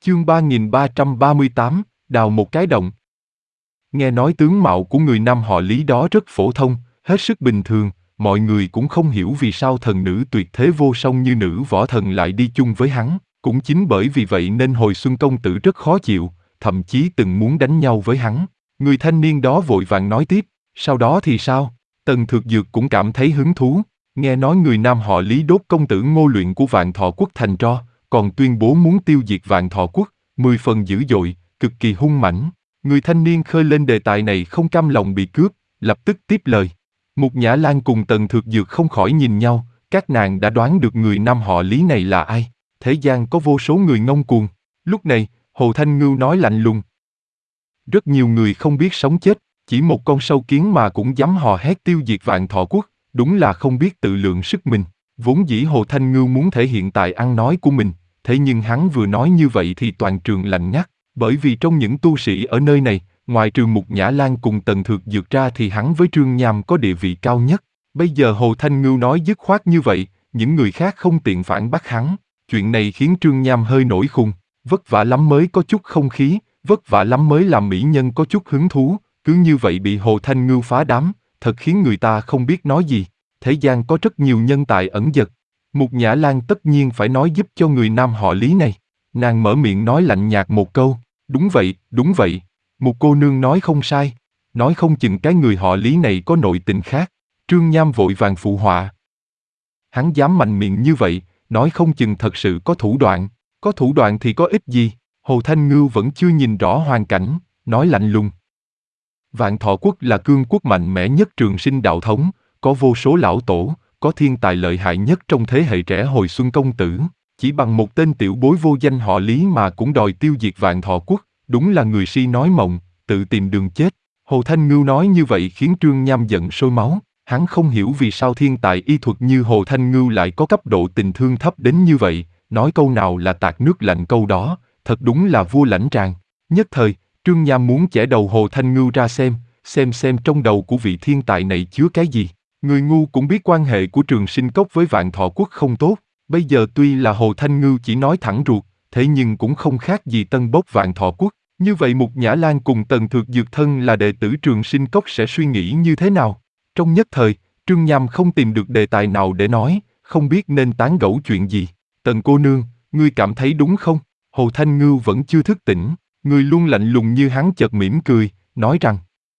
Chương 3338, đào một cái động. Nghe nói tướng mạo của người nam họ Lý đó rất phổ thông, hết sức bình thường, mọi người cũng không hiểu vì sao thần nữ tuyệt thế vô song như nữ võ thần lại đi chung với hắn, cũng chính bởi vì vậy nên hồi xuân công tử rất khó chịu, thậm chí từng muốn đánh nhau với hắn. Người thanh niên đó vội vàng nói tiếp, sau đó thì sao? Tần Thược Dược cũng cảm thấy hứng thú, nghe nói người nam họ Lý đốt công tử Ngô Luyện của Vạn Thọ Quốc thành tro, còn tuyên bố muốn tiêu diệt Vạn Thọ Quốc, 10 phần dữ dội, cực kỳ hung mãnh. Người thanh niên khơi lên đề tài này không cam lòng bị cướp, lập tức tiếp lời. Mục Nhã Lan cùng Tần Thược Dược không khỏi nhìn nhau, các nàng đã đoán được người nam họ Lý này là ai. Thế gian có vô số người ngông cuồng. Lúc này, Hồ Thanh Ngưu nói lạnh lùng. Rất nhiều người không biết sống chết, chỉ một con sâu kiến mà cũng dám hò hét tiêu diệt Vạn Thọ Quốc, đúng là không biết tự lượng sức mình. Vốn dĩ Hồ Thanh Ngưu muốn thể hiện tài ăn nói của mình, thế nhưng hắn vừa nói như vậy thì toàn trường lạnh ngắt, bởi vì trong những tu sĩ ở nơi này, ngoài trừ Mục Nhã Lan cùng Tần Thược Dược ra thì hắn với Trương Nham có địa vị cao nhất. Bây giờ Hồ Thanh Ngưu nói dứt khoát như vậy, những người khác không tiện phản bác hắn. Chuyện này khiến Trương Nham hơi nổi khùng, vất vả lắm mới có chút không khí, vất vả lắm mới làm mỹ nhân có chút hứng thú, cứ như vậy bị Hồ Thanh Ngưu phá đám, thật khiến người ta không biết nói gì. Thế gian có rất nhiều nhân tài ẩn dật. Mục Nhã Lan tất nhiên phải nói giúp cho người nam họ Lý này. Nàng mở miệng nói lạnh nhạt một câu, đúng vậy, một cô nương nói không sai, nói không chừng cái người họ Lý này có nội tình khác. Trương Nham vội vàng phụ họa. Hắn dám mạnh miệng như vậy, nói không chừng thật sự có thủ đoạn thì có ích gì. Hồ Thanh Ngưu vẫn chưa nhìn rõ hoàn cảnh, nói lạnh lùng. Vạn Thọ Quốc là cương quốc mạnh mẽ nhất trường sinh đạo thống, có vô số lão tổ, có thiên tài lợi hại nhất trong thế hệ trẻ hồi xuân công tử, chỉ bằng một tên tiểu bối vô danh họ Lý mà cũng đòi tiêu diệt Vạn Thọ Quốc, đúng là người si nói mộng, tự tìm đường chết. Hồ Thanh Ngưu nói như vậy khiến Trương Nham giận sôi máu, hắn không hiểu vì sao thiên tài y thuật như Hồ Thanh Ngưu lại có cấp độ tình thương thấp đến như vậy, nói câu nào là tạt nước lạnh câu đó, thật đúng là vua lãnh tràng. Nhất thời, Trương Nham muốn chẻ đầu Hồ Thanh Ngưu ra xem trong đầu của vị thiên tài này chứa cái gì. Người ngu cũng biết quan hệ của Trường Sinh Cốc với Vạn Thọ Quốc không tốt, bây giờ tuy là Hồ Thanh Ngưu chỉ nói thẳng ruột, thế nhưng cũng không khác gì tân bốc Vạn Thọ Quốc. Như vậy Mục Nhã Lan cùng Tần Thược Dược thân là đệ tử Trường Sinh Cốc sẽ suy nghĩ như thế nào? Trong nhất thời, Trương Nham không tìm được đề tài nào để nói, không biết nên tán gẫu chuyện gì. Tần cô nương, ngươi cảm thấy đúng không? Hồ Thanh Ngưu vẫn chưa thức tỉnh, người luôn lạnh lùng như hắn chợt mỉm cười, nói rằng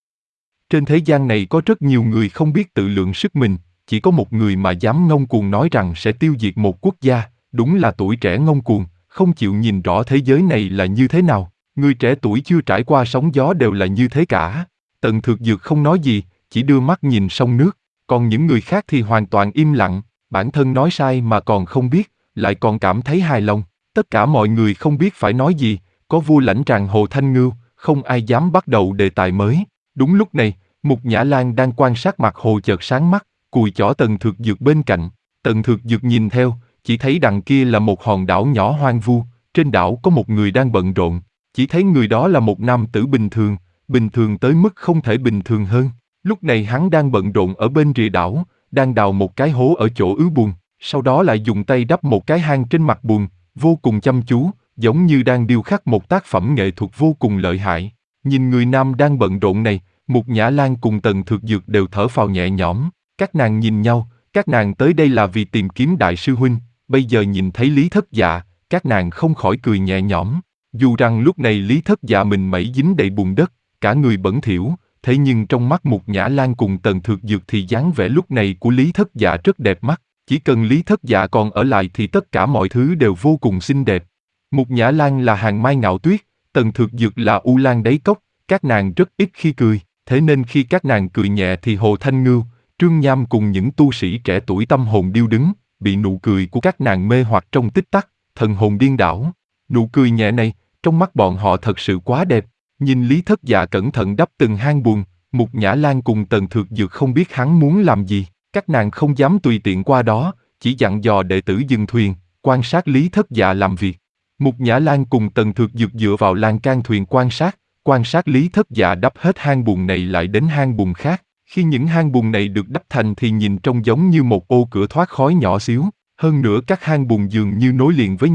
trên thế gian này có rất nhiều người không biết tự lượng sức mình, chỉ có một người mà dám ngông cuồng nói rằng sẽ tiêu diệt một quốc gia, đúng là tuổi trẻ ngông cuồng, không chịu nhìn rõ thế giới này là như thế nào. Người trẻ tuổi chưa trải qua sóng gió đều là như thế cả. Tần Thược Dược không nói gì, chỉ đưa mắt nhìn sông nước, còn những người khác thì hoàn toàn im lặng, bản thân nói sai mà còn không biết, lại còn cảm thấy hài lòng. Tất cả mọi người không biết phải nói gì, có vua lãnh tràng Hồ Thanh Ngưu, không ai dám bắt đầu đề tài mới. Đúng lúc này, Mục Nhã Lan đang quan sát mặt hồ chợt sáng mắt, cùi chỏ Tần Thược Dược bên cạnh. Tần Thược Dược nhìn theo, chỉ thấy đằng kia là một hòn đảo nhỏ hoang vu, trên đảo có một người đang bận rộn, chỉ thấy người đó là một nam tử bình thường tới mức không thể bình thường hơn. Lúc này hắn đang bận rộn ở bên rìa đảo, đang đào một cái hố ở chỗ ứ bùn, sau đó lại dùng tay đắp một cái hang trên mặt bùn, vô cùng chăm chú, giống như đang điêu khắc một tác phẩm nghệ thuật vô cùng lợi hại. Nhìn người nam đang bận rộn này, Mục Nhã Lan cùng Tần Thược Dược đều thở phào nhẹ nhõm, các nàng nhìn nhau, các nàng tới đây là vì tìm kiếm đại sư huynh, bây giờ nhìn thấy Lý Thất Dạ, các nàng không khỏi cười nhẹ nhõm. Dù rằng lúc này Lý Thất Dạ mình mẩy dính đầy bùn đất, cả người bẩn thỉu, thế nhưng trong mắt Mục Nhã Lan cùng Tần Thược Dược thì dáng vẻ lúc này của Lý Thất Dạ rất đẹp mắt, chỉ cần Lý Thất Dạ còn ở lại thì tất cả mọi thứ đều vô cùng xinh đẹp. Mục Nhã Lan là hàng mai ngạo tuyết, Tần Thược Dược là u lan đáy cốc, các nàng rất ít khi cười, thế nên khi các nàng cười nhẹ thì Hồ Thanh Ngưu, Trương Nham cùng những tu sĩ trẻ tuổi tâm hồn điêu đứng, bị nụ cười của các nàng mê hoặc trong tích tắc, thần hồn điên đảo. Nụ cười nhẹ này, trong mắt bọn họ thật sự quá đẹp. Nhìn Lý Thất Dạ cẩn thận đắp từng hang bùn, Mục Nhã Lan cùng Tần Thược Dược không biết hắn muốn làm gì, các nàng không dám tùy tiện qua đó, chỉ dặn dò đệ tử dừng thuyền, quan sát Lý Thất Dạ làm việc. Mục Nhã Lan cùng Tần Thược Dược dựa vào lan can thuyền quan sát Lý Thất Dạ đắp hết hang bùn này lại đến hang bùn khác. Khi những hang bùn này được đắp thành thì nhìn trông giống như một ô cửa thoát khói nhỏ xíu, hơn nữa các hang bùn dường như nối liền với nhau,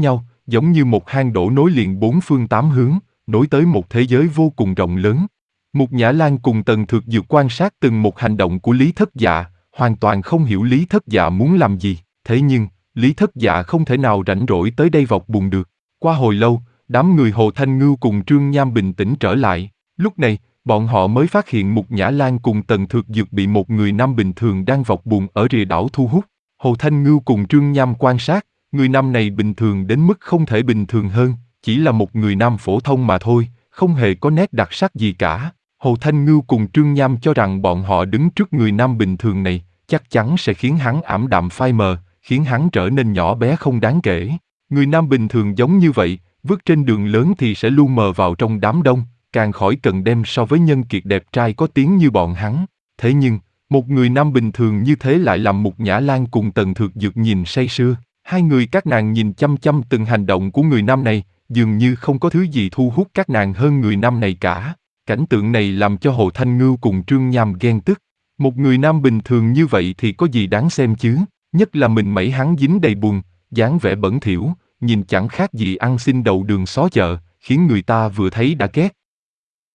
giống như một hang đổ nối liền bốn phương tám hướng, nối tới một thế giới vô cùng rộng lớn. Mục Nhã Lan cùng Tần Thược Dược quan sát từng một hành động của Lý Thất Dạ, hoàn toàn không hiểu Lý Thất Dạ muốn làm gì, thế nhưng, Lý Thất Dạ không thể nào rảnh rỗi tới đây vọc bùn được. Qua hồi lâu, đám người Hồ Thanh Ngưu cùng Trương Nham bình tĩnh trở lại, lúc này, bọn họ mới phát hiện Mục Nhã Lan cùng Tần Thược Dược bị một người nam bình thường đang vọc bùn ở rìa đảo thu hút. Hồ Thanh Ngưu cùng Trương Nham quan sát, người nam này bình thường đến mức không thể bình thường hơn, chỉ là một người nam phổ thông mà thôi, không hề có nét đặc sắc gì cả. Hồ Thanh Ngưu cùng Trương Nham cho rằng bọn họ đứng trước người nam bình thường này, chắc chắn sẽ khiến hắn ảm đạm phai mờ, khiến hắn trở nên nhỏ bé không đáng kể. Người nam bình thường giống như vậy, vứt trên đường lớn thì sẽ lu mờ vào trong đám đông, càng khỏi cần đem so với nhân kiệt đẹp trai có tiếng như bọn hắn. Thế nhưng, một người nam bình thường như thế lại làm Mục Nhã Lan cùng Tần Thược Dược nhìn say sưa. Hai người các nàng nhìn chăm chăm từng hành động của người nam này, dường như không có thứ gì thu hút các nàng hơn người nam này cả. Cảnh tượng này làm cho Hồ Thanh Ngưu cùng Trương Nham ghen tức. Một người nam bình thường như vậy thì có gì đáng xem chứ, nhất là mình mẩy hắn dính đầy bùn, dáng vẻ bẩn thỉu, nhìn chẳng khác gì ăn xin đầu đường xó chợ, khiến người ta vừa thấy đã ghét.